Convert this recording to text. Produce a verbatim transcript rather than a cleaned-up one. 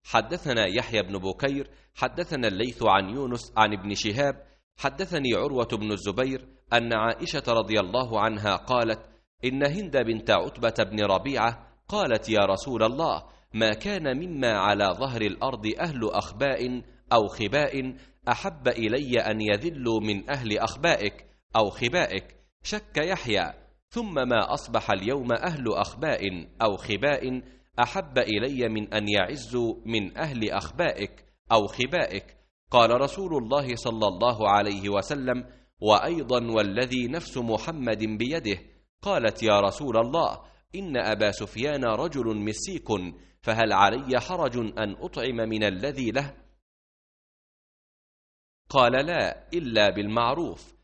حدثنا يحيى بن بكير حدثنا الليث عن يونس عن ابن شهاب حدثني عروة بن الزبير أن عائشة رضي الله عنها قالت: إن هند بنت عتبة بن ربيعة قالت: يا رسول الله، ما كان مما على ظهر الأرض أهل أخباء أو خباء أحب إلي أن يذلوا من أهل أخبائك أو خبائك. شك يحيى: ثم ما أصبح اليوم أهل أخباء أو خباء أحب إلي من أن يعزوا من أهل أخبائك أو خبائك. قال رسول الله صلى الله عليه وسلم: وأيضا والذي نفس محمد بيده. قالت: يا رسول الله، إن أبا سفيان رجل مسيك، فهل علي حرج أن أطعم من الذي له؟ قال: لا، إلا بالمعروف.